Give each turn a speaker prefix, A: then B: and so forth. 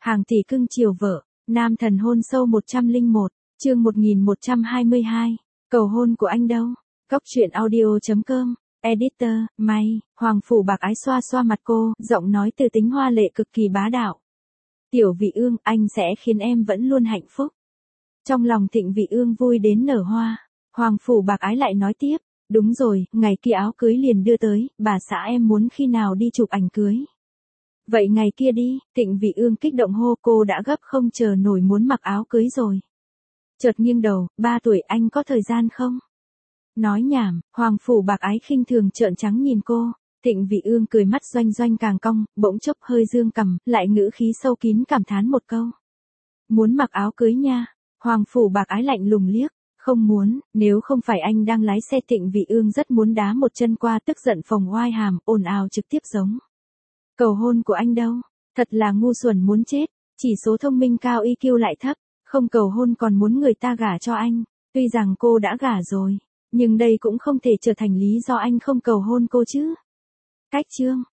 A: Hàng tỷ cưng chiều vợ, nam thần hôn sâu 101, chương 1122, cầu hôn của anh đâu? Cóc truyện audio.com, editor, May, Hoàng Phủ Bạc Ái xoa xoa mặt cô, giọng nói từ tính hoa lệ cực kỳ bá đạo. Tiểu Vị Ương, anh sẽ khiến em vẫn luôn hạnh phúc. Trong lòng Thịnh Vị Ương vui đến nở hoa, Hoàng Phủ Bạc Ái lại nói tiếp, đúng rồi, ngày kia áo cưới liền đưa tới, bà xã em muốn khi nào đi chụp ảnh cưới. Vậy ngày kia đi, Thịnh Vị Ương kích động hô, cô đã gấp không chờ nổi muốn mặc áo cưới rồi. Chợt nghiêng đầu, 3 tuổi anh có thời gian không? Nói nhảm, Hoàng Phủ Bạc Ái khinh thường trợn trắng nhìn cô, Thịnh Vị Ương cười mắt doanh doanh càng cong, bỗng chốc hơi dương cằm, lại ngữ khí sâu kín cảm thán một câu. Muốn mặc áo cưới nha, Hoàng Phủ Bạc Ái lạnh lùng liếc, không muốn, nếu không phải anh đang lái xe. Thịnh Vị Ương rất muốn đá một chân qua, tức giận phồng oai hàm, ồn ào trực tiếp giống. Cầu hôn của anh đâu? Thật là ngu xuẩn muốn chết, chỉ số thông minh cao IQ lại thấp, không cầu hôn còn muốn người ta gả cho anh, tuy rằng cô đã gả rồi, nhưng đây cũng không thể trở thành lý do anh không cầu hôn cô chứ. Cách chương